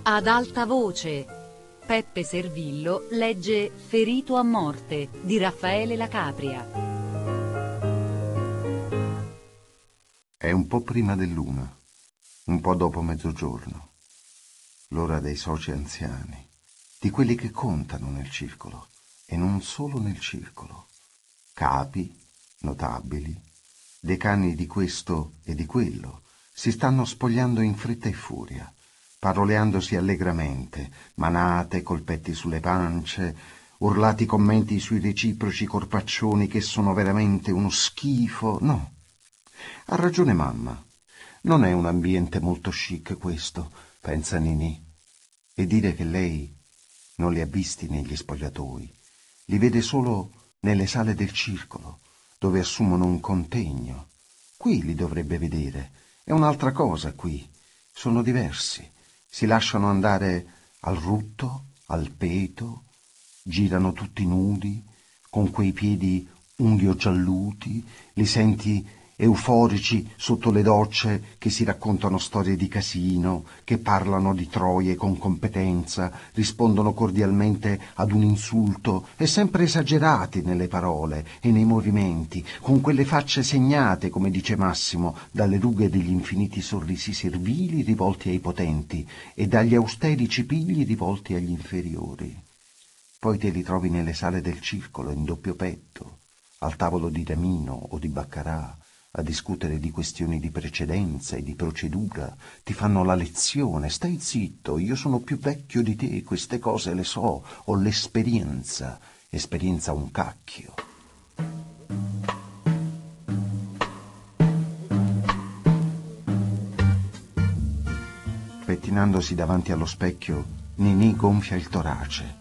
Ad alta voce, Peppe Servillo legge Ferito a morte di Raffaele La Capria. È un po' prima dell'1, un po' dopo mezzogiorno, l'ora dei soci anziani, di quelli che contano nel circolo, e non solo nel circolo, capi, notabili, decani di questo e di quello, si stanno spogliando in fretta e furia, paroleandosi allegramente, manate, colpetti sulle pance, urlati commenti sui reciproci corpaccioni che sono veramente uno schifo. No, ha ragione mamma, non è un ambiente molto chic questo, pensa Ninì, e dire che lei non li ha visti negli spogliatoi, li vede solo nelle sale del circolo, dove assumono un contegno. Qui li dovrebbe vedere, è un'altra cosa qui, sono diversi. Si lasciano andare al rutto, al peto, girano tutti nudi, con quei piedi unghio gialluti, li senti euforici sotto le docce che si raccontano storie di casino, che parlano di troie con competenza, rispondono cordialmente ad un insulto e sempre esagerati nelle parole e nei movimenti, con quelle facce segnate, come dice Massimo, dalle rughe degli infiniti sorrisi servili rivolti ai potenti e dagli austeri cipigli rivolti agli inferiori. Poi te li trovi nelle sale del circolo in doppio petto, al tavolo di Damino o di Baccarà, a discutere di questioni di precedenza e di procedura, ti fanno la lezione, stai zitto, io sono più vecchio di te, queste cose le so, ho l'esperienza, esperienza un cacchio. Pettinandosi davanti allo specchio, Ninì gonfia il torace.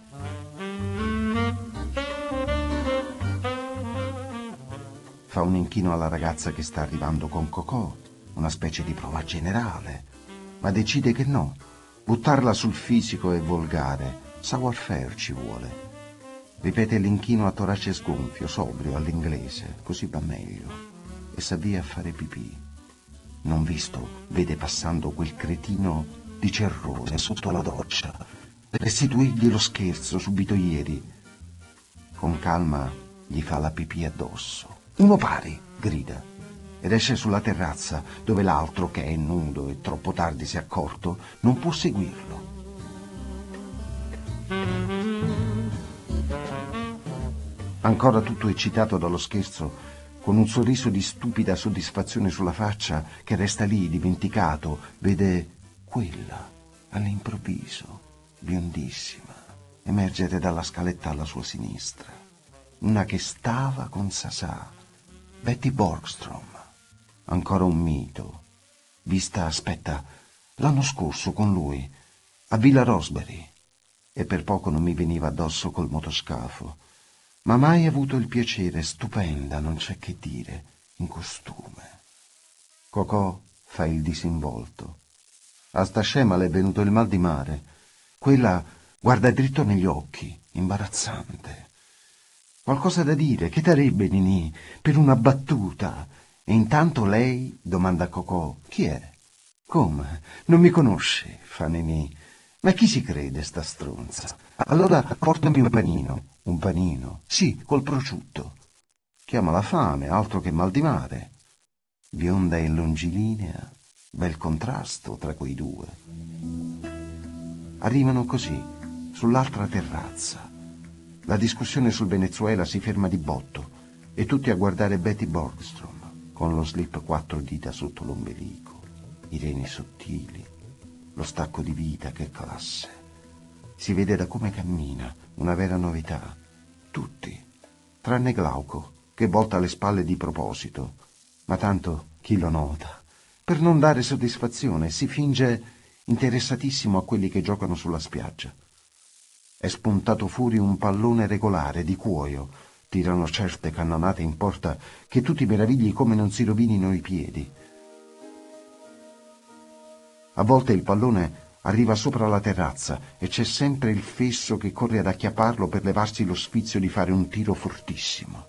Fa un inchino alla ragazza che sta arrivando con Cocò, una specie di prova generale, ma decide che no, buttarla sul fisico è volgare, savoir-faire ci vuole. Ripete l'inchino a torace sgonfio, sobrio, all'inglese, così va meglio, e s'avvia a fare pipì. Non visto, vede passando quel cretino di Cerrone sotto la doccia, restituirgli lo scherzo subito ieri. Con calma gli fa la pipì addosso. Uno pari, grida, ed esce sulla terrazza dove l'altro, che è nudo e troppo tardi si è accorto, non può seguirlo. Ancora tutto eccitato dallo scherzo, con un sorriso di stupida soddisfazione sulla faccia, che resta lì dimenticato, vede quella, all'improvviso, biondissima, emergere dalla scaletta alla sua sinistra. Una che stava con Sasà, Betty Borgstrom, ancora un mito, vista, aspetta, l'anno scorso con lui, a Villa Rosebery, e per poco non mi veniva addosso col motoscafo, ma mai avuto il piacere, stupenda, non c'è che dire, in costume. Cocò fa il disinvolto. A sta scema le è venuto il mal di mare. Quella guarda dritto negli occhi, imbarazzante. Qualcosa da dire, che darebbe Ninì per una battuta? E intanto lei domanda a Cocò: chi è? Come? Non mi conosci? Fa Ninì. Ma chi si crede sta stronza? Allora portami un panino. Un panino? Sì, col prosciutto. Chiama la fame, altro che mal di mare. Bionda e longilinea, bel contrasto tra quei due. Arrivano così, sull'altra terrazza. La discussione sul Venezuela si ferma di botto e tutti a guardare Betty Borgstrom con lo slip 4 dita sotto l'ombelico, i reni sottili, lo stacco di vita, che classe. Si vede da come cammina, una vera novità. Tutti, tranne Glauco, che volta le spalle di proposito, ma tanto chi lo nota? Per non dare soddisfazione si finge interessatissimo a quelli che giocano sulla spiaggia. È spuntato fuori un pallone regolare di cuoio. Tirano certe cannonate in porta che tu ti meravigli come non si rovinino i piedi. A volte il pallone arriva sopra la terrazza e c'è sempre il fesso che corre ad acchiapparlo per levarsi lo sfizio di fare un tiro fortissimo.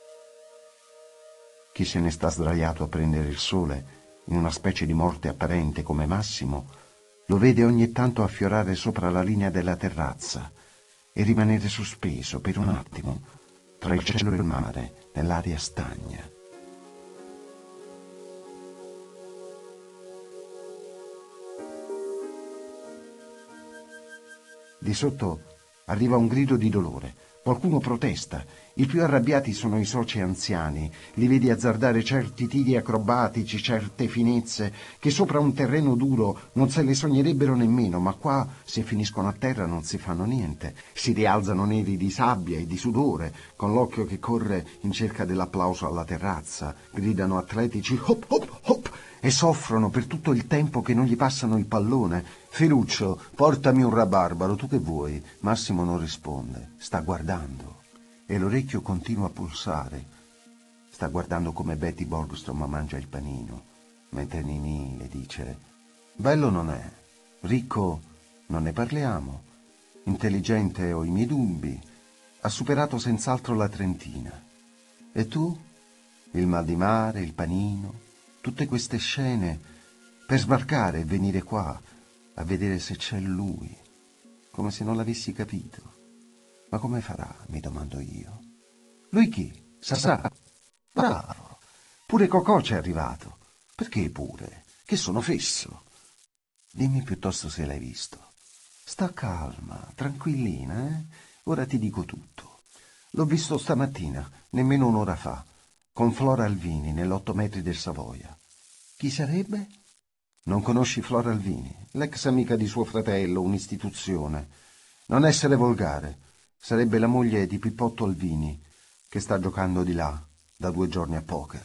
Chi se ne sta sdraiato a prendere il sole, in una specie di morte apparente come Massimo, Lo vede ogni tanto affiorare sopra la linea della terrazza e rimanere sospeso per un attimo tra il cielo e il mare, nell'aria stagna. Di sotto arriva un grido di dolore. Qualcuno protesta. I più arrabbiati sono i soci anziani. Li vedi azzardare certi tiri acrobatici, certe finezze, che sopra un terreno duro non se le sognerebbero nemmeno, ma qua, se finiscono a terra, non si fanno niente. Si rialzano neri di sabbia e di sudore, con l'occhio che corre in cerca dell'applauso alla terrazza. Gridano atletici hop hop hop e soffrono per tutto il tempo che non gli passano il pallone. Ferruccio, portami un rabarbaro, tu che vuoi? Massimo non risponde, sta guardando e l'orecchio continua a pulsare. Sta guardando come Betty Borgstrom mangia il panino, mentre Ninì le dice: bello non è, ricco non ne parliamo, intelligente ho i miei dubbi, ha superato senz'altro la trentina. E tu? Il mal di mare, il panino, tutte queste scene per sbarcare e venire qua a vedere se c'è lui, come se non l'avessi capito. Ma come farà, mi domando io. Lui chi? Sasà? Bravo. Pure Cocò c'è arrivato. Perché pure? Che sono fesso. Dimmi piuttosto se l'hai visto. Sta calma, tranquillina, eh? Ora ti dico tutto. L'ho visto stamattina, nemmeno un'ora fa, con Flora Alvini nell'8 metri del Savoia. Chi sarebbe? Non conosci Flora Alvini? L'ex amica di suo fratello, un'istituzione. Non essere volgare. Sarebbe la moglie di Pippotto Alvini, che sta giocando di là, da 2 giorni a poker.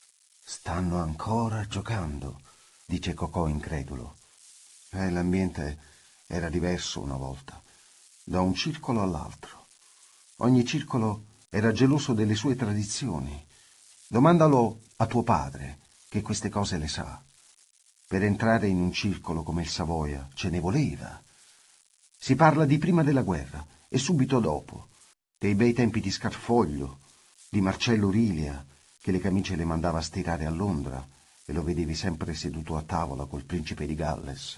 Stanno ancora giocando, dice Cocò incredulo. L'ambiente era diverso una volta, da un circolo all'altro. Ogni circolo era geloso delle sue tradizioni. Domandalo a tuo padre, che queste cose le sa. Per entrare in un circolo come il Savoia ce ne voleva. Si parla di prima della guerra e subito dopo, dei bei tempi di Scarfoglio, di Marcello Rilia, che le camicie le mandava a stirare a Londra e lo vedevi sempre seduto a tavola col principe di Galles.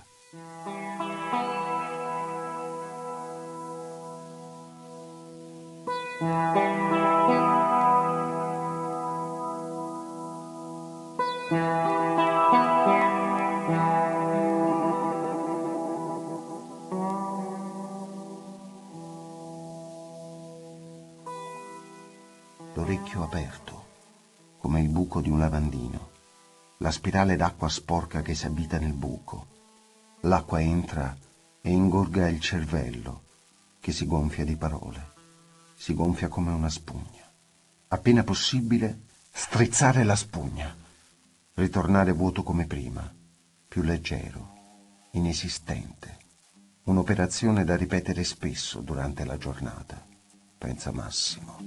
L'orecchio aperto, come il buco di un lavandino, la spirale d'acqua sporca che si abita nel buco. L'acqua entra e ingorga il cervello, che si gonfia di parole, si gonfia come una spugna. Appena possibile, strizzare la spugna, ritornare vuoto come prima, più leggero, inesistente. Un'operazione da ripetere spesso durante la giornata, pensa Massimo.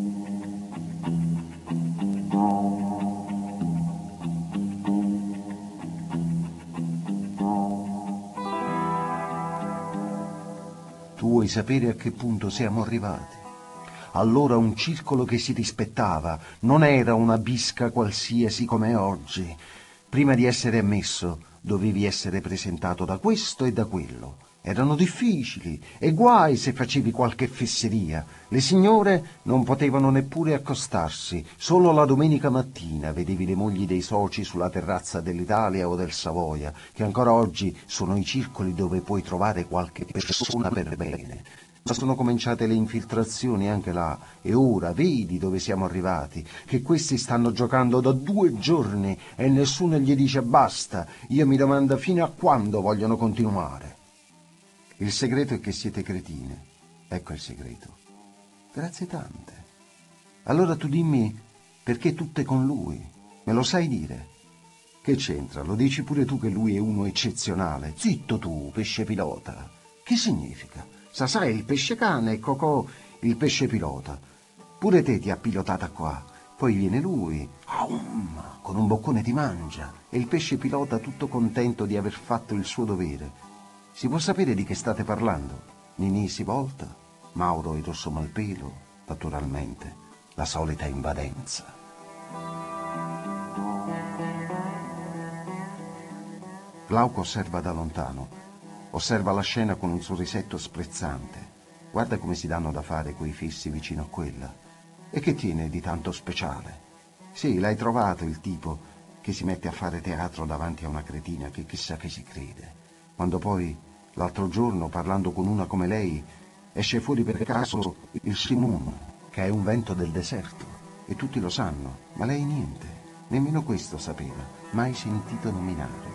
Tu vuoi sapere a che punto siamo arrivati? Allora un circolo che si rispettava non era una bisca qualsiasi come oggi. Prima di essere ammesso dovevi essere presentato da questo e da quello. Erano difficili e guai se facevi qualche fesseria. Le signore non potevano neppure accostarsi. Solo la domenica mattina vedevi le mogli dei soci sulla terrazza dell'Italia o del Savoia, che ancora oggi sono i circoli dove puoi trovare qualche persona per bene. Ma sono cominciate le infiltrazioni anche là, e ora vedi dove siamo arrivati, che questi stanno giocando da 2 giorni e nessuno gli dice basta. Io mi domando fino a quando vogliono continuare. Il segreto è che siete cretine. Ecco il segreto. Grazie tante. Allora tu dimmi perché tutte con lui. Me lo sai dire? Che c'entra? Lo dici pure tu che lui è uno eccezionale. Zitto tu, pesce pilota. Che significa? Sasà è il pesce cane e Cocò il pesce pilota. Pure te ti ha pilotata qua. Poi viene lui, con un boccone ti mangia, e il pesce pilota tutto contento di aver fatto il suo dovere. Si può sapere di che state parlando? Ninì si volta, Mauro il rosso malpelo, naturalmente, la solita invadenza. Glauco osserva da lontano Osserva la scena con un sorrisetto sprezzante. Guarda come si danno da fare quei fissi vicino a quella. E che tiene di tanto speciale? Sì, l'hai trovato il tipo che si mette a fare teatro davanti a una cretina che chissà che si crede. Quando poi, l'altro giorno, parlando con una come lei, esce fuori per caso il Simoon, che è un vento del deserto, e tutti lo sanno, ma lei niente, nemmeno questo sapeva, mai sentito nominare.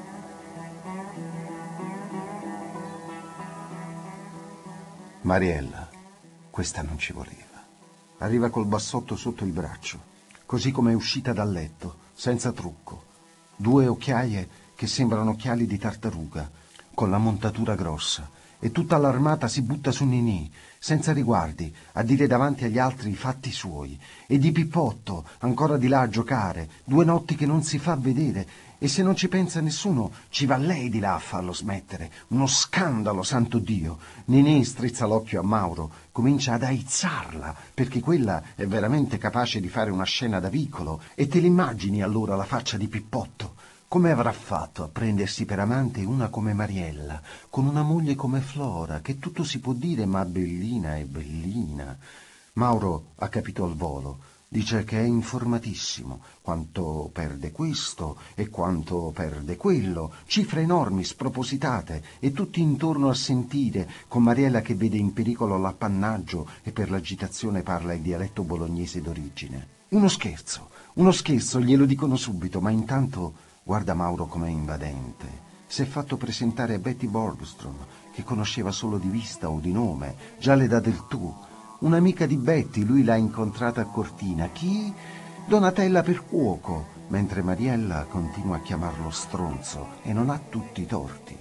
Mariella, questa non ci voleva. Arriva col bassotto sotto il braccio, così come è uscita dal letto, senza trucco. 2 occhiaie che sembrano occhiali di tartaruga, con la montatura grossa, e tutta l'armata si butta su Ninì, senza riguardi, a dire davanti agli altri i fatti suoi. E di Pippotto, ancora di là a giocare, 2 notti che non si fa vedere, e se non ci pensa nessuno, ci va lei di là a farlo smettere. Uno scandalo, santo Dio! Ninì strizza l'occhio a Mauro, comincia ad aizzarla, perché quella è veramente capace di fare una scena da vicolo, e te l'immagini allora la faccia di Pippotto? Come avrà fatto a prendersi per amante una come Mariella, con una moglie come Flora, che tutto si può dire, ma bellina e bellina? Mauro ha capito al volo. Dice che è informatissimo, quanto perde questo e quanto perde quello, cifre enormi, spropositate, e tutti intorno a sentire, con Mariella che vede in pericolo l'appannaggio e per l'agitazione parla il dialetto bolognese d'origine. Uno scherzo, glielo dicono subito, ma intanto guarda Mauro com'è invadente. Si è fatto presentare a Betty Borgstrom, che conosceva solo di vista o di nome, già all'età del tu. Un'amica di Betty, lui l'ha incontrata a Cortina. Chi? Donatella Percuoco, mentre Mariella continua a chiamarlo stronzo e non ha tutti i torti.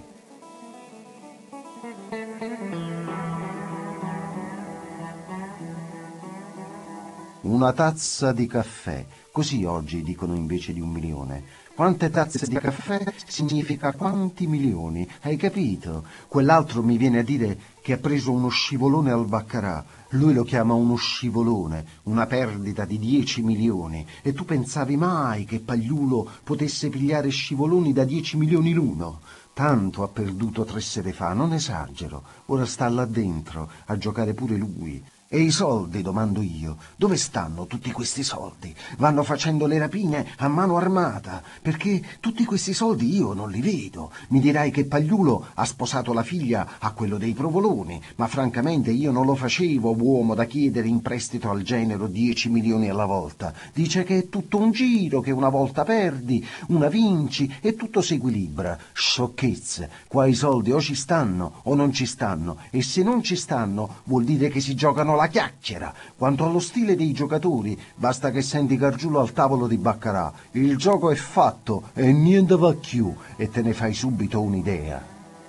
Una tazza di caffè, così oggi dicono invece di 1 milione. Quante tazze di caffè significa quanti milioni, hai capito? Quell'altro mi viene a dire che ha preso uno scivolone al baccarà. Lui lo chiama uno scivolone, una perdita di 10 milioni. E tu pensavi mai che Pagliulo potesse pigliare scivoloni da 10 milioni l'uno? Tanto ha perduto 3 sere fa, non esagero. Ora sta là dentro a giocare pure lui. E i soldi, domando io, dove stanno tutti questi soldi? Vanno facendo le rapine a mano armata, perché tutti questi soldi io non li vedo. Mi dirai che Pagliulo ha sposato la figlia a quello dei Provoloni, ma francamente io non lo facevo uomo da chiedere in prestito al genero 10 milioni alla volta. Dice che è tutto un giro, che una volta perdi, una vinci e tutto si equilibra. Sciocchezze, qua i soldi o ci stanno o non ci stanno, e se non ci stanno vuol dire che si giocano la chiacchiera. Quanto allo stile dei giocatori, basta che senti Gargiulo al tavolo di baccarà. Il gioco è fatto e niente va più, e te ne fai subito un'idea.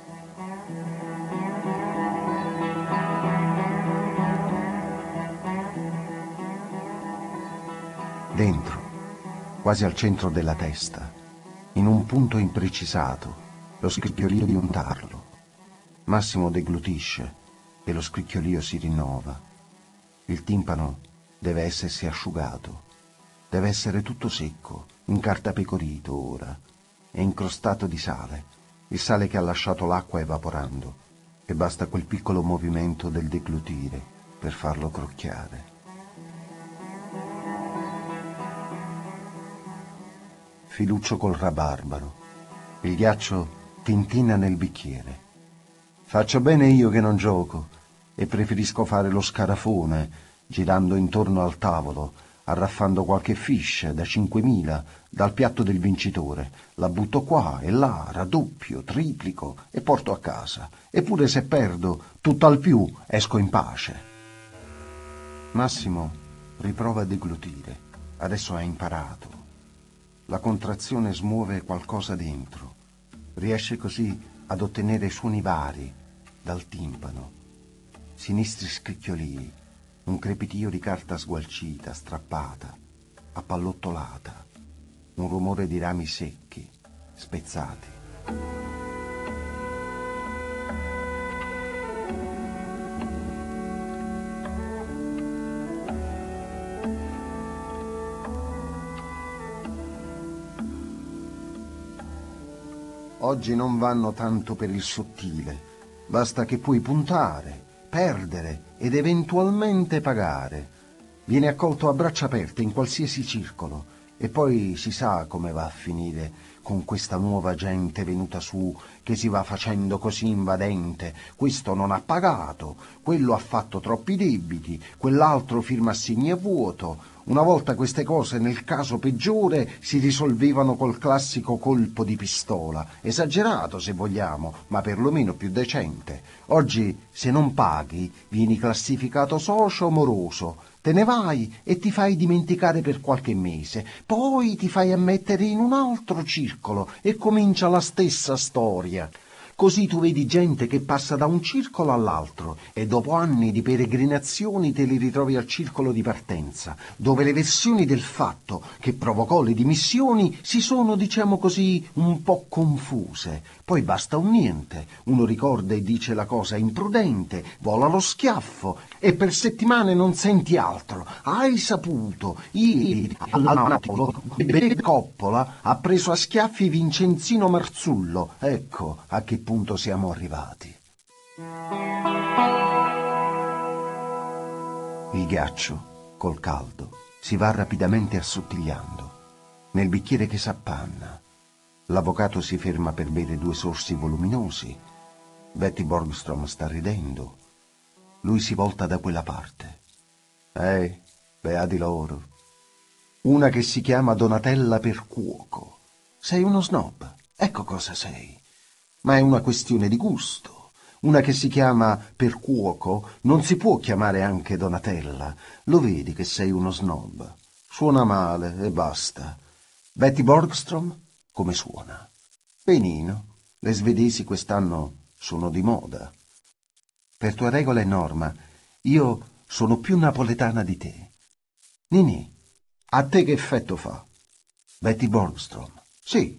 Dentro, quasi al centro della testa, in un punto imprecisato, lo scricchiolio di un tarlo. Massimo deglutisce e lo scricchiolio si rinnova. Il timpano deve essersi asciugato, deve essere tutto secco, incartapecorito ora, e incrostato di sale, il sale che ha lasciato l'acqua evaporando, e basta quel piccolo movimento del deglutire per farlo crocchiare. Filuccio col rabarbaro, il ghiaccio tintina nel bicchiere. Faccio bene io che non gioco, e preferisco fare lo scarafone, girando intorno al tavolo, arraffando qualche fish da 5.000 dal piatto del vincitore. La butto qua e là, raddoppio, triplico e porto a casa. Eppure se perdo, tutt'al più esco in pace. Massimo riprova a deglutire. Adesso ha imparato. La contrazione smuove qualcosa dentro. Riesce così ad ottenere suoni vari dal timpano. Sinistri scricchiolii, un crepitio di carta sgualcita, strappata, appallottolata, un rumore di rami secchi, spezzati. oggi non vanno tanto per il sottile. Basta che puoi puntare, perdere ed eventualmente pagare. Viene accolto a braccia aperte in qualsiasi circolo e poi si sa come va a finire con questa nuova gente venuta su che si va facendo così invadente. Questo non ha pagato, quello ha fatto troppi debiti, quell'altro firma assegni a vuoto. Una volta queste cose, nel caso peggiore, si risolvevano col classico colpo di pistola, esagerato se vogliamo, ma perlomeno più decente. Oggi, se non paghi, vieni classificato socio moroso. Te ne vai e ti fai dimenticare per qualche mese, poi ti fai ammettere in un altro circolo e comincia la stessa storia. Così tu vedi gente che passa da un circolo all'altro e dopo anni di peregrinazioni te li ritrovi al circolo di partenza, dove le versioni del fatto che provocò le dimissioni si sono, diciamo così, un po' confuse. Poi basta un niente, uno ricorda e dice la cosa imprudente, vola lo schiaffo e per settimane non senti altro. Hai saputo, ieri Coppola ha preso a schiaffi Vincenzino Marzullo. Ecco a che punto siamo arrivati. Il ghiaccio, col caldo, si va rapidamente assottigliando. Nel bicchiere che s'appanna, l'avvocato si ferma per bere 2 sorsi voluminosi. Betty Borgstrom sta ridendo. Lui si volta da quella parte. Beati loro. Una che si chiama Donatella Percuoco. Sei uno snob, ecco cosa sei. Ma è una questione di gusto. Una che si chiama Percuoco non si può chiamare anche Donatella. Lo vedi che sei uno snob. Suona male e basta. Betty Borgstrom, come suona? Benino. Le svedesi quest'anno sono di moda. Per tua regola e norma, io sono più napoletana di te. Ninì, a te che effetto fa? Betty Borgstrom. Sì.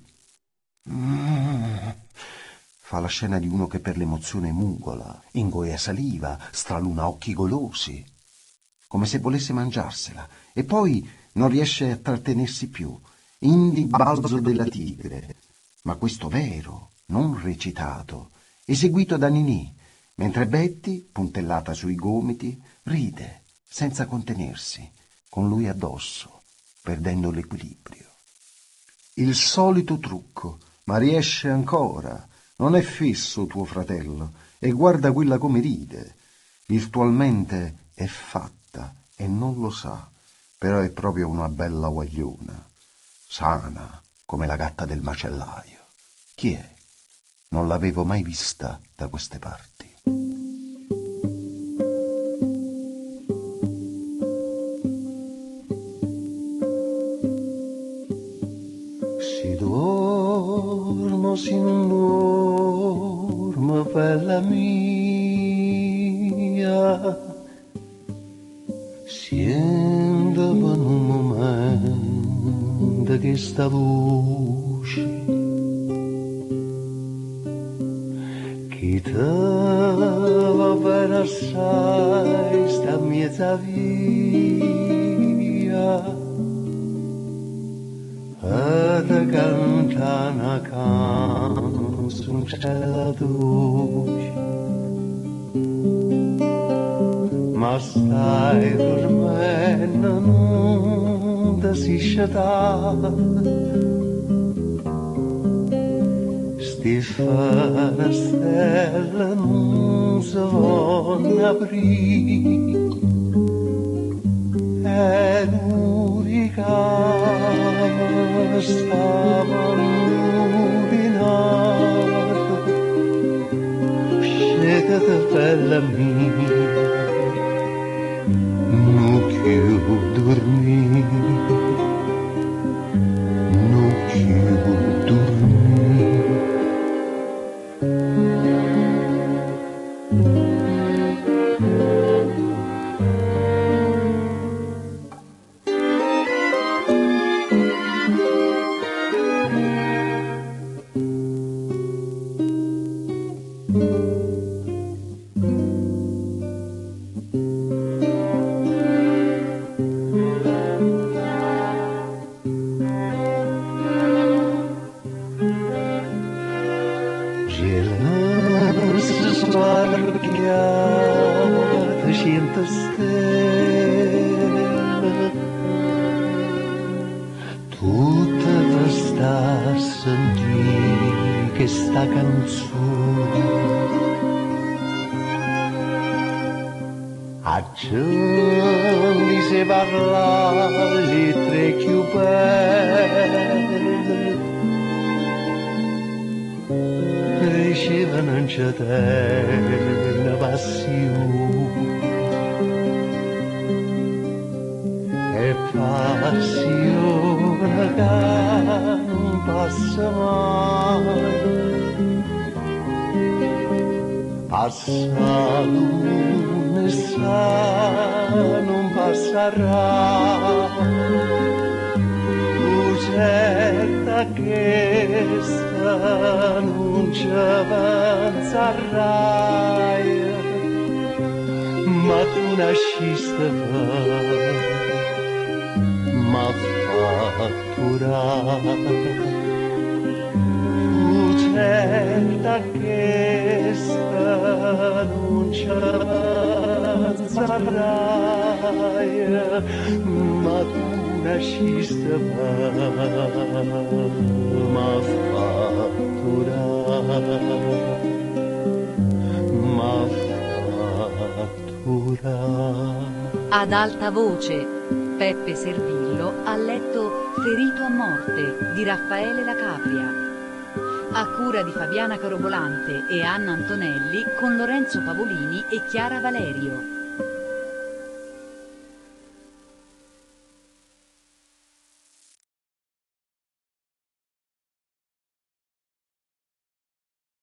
Fa la scena di uno che per l'emozione mugola, ingoia saliva, straluna occhi golosi, come se volesse mangiarsela, e poi non riesce a trattenersi più, indi balzo della tigre, ma questo vero, non recitato, eseguito da Ninì, mentre Betty, puntellata sui gomiti, ride, senza contenersi, con lui addosso, perdendo l'equilibrio. Il solito trucco, ma riesce ancora. Non è fisso tuo fratello, e guarda quella come ride. Virtualmente è fatta e non lo sa, però è proprio una bella guagliona, sana come la gatta del macellaio. Chi è? Non l'avevo mai vista da queste parti. Si dormo, si non dormo, bella mia, siendo per un momento che sta voce che te va bene assai, sta mezza via. Te canta una canzoncella dolce, ma stai dormendo, non ti si sciatare. Stefana stella non si vuole aprire, è l'unica stava illuminato. Scegete bella mia, non più dormire, non più dormire. sentì che sta canzone accendi se parlare tre più belle riceva non c'è una passione e passione che non passa mai passato ne sa non passerà certa che sta non ci avanzarai ma tu nasciste ma fatturare certa che sta non ci avanzarai ma tu nasciste ma fatturare ma fatturare. Ad alta voce, Peppe Servillo ha letto Ferito a morte di Raffaele La Capria, a cura di Fabiana Carobolante e Anna Antonelli con Lorenzo Pavolini e Chiara Valerio.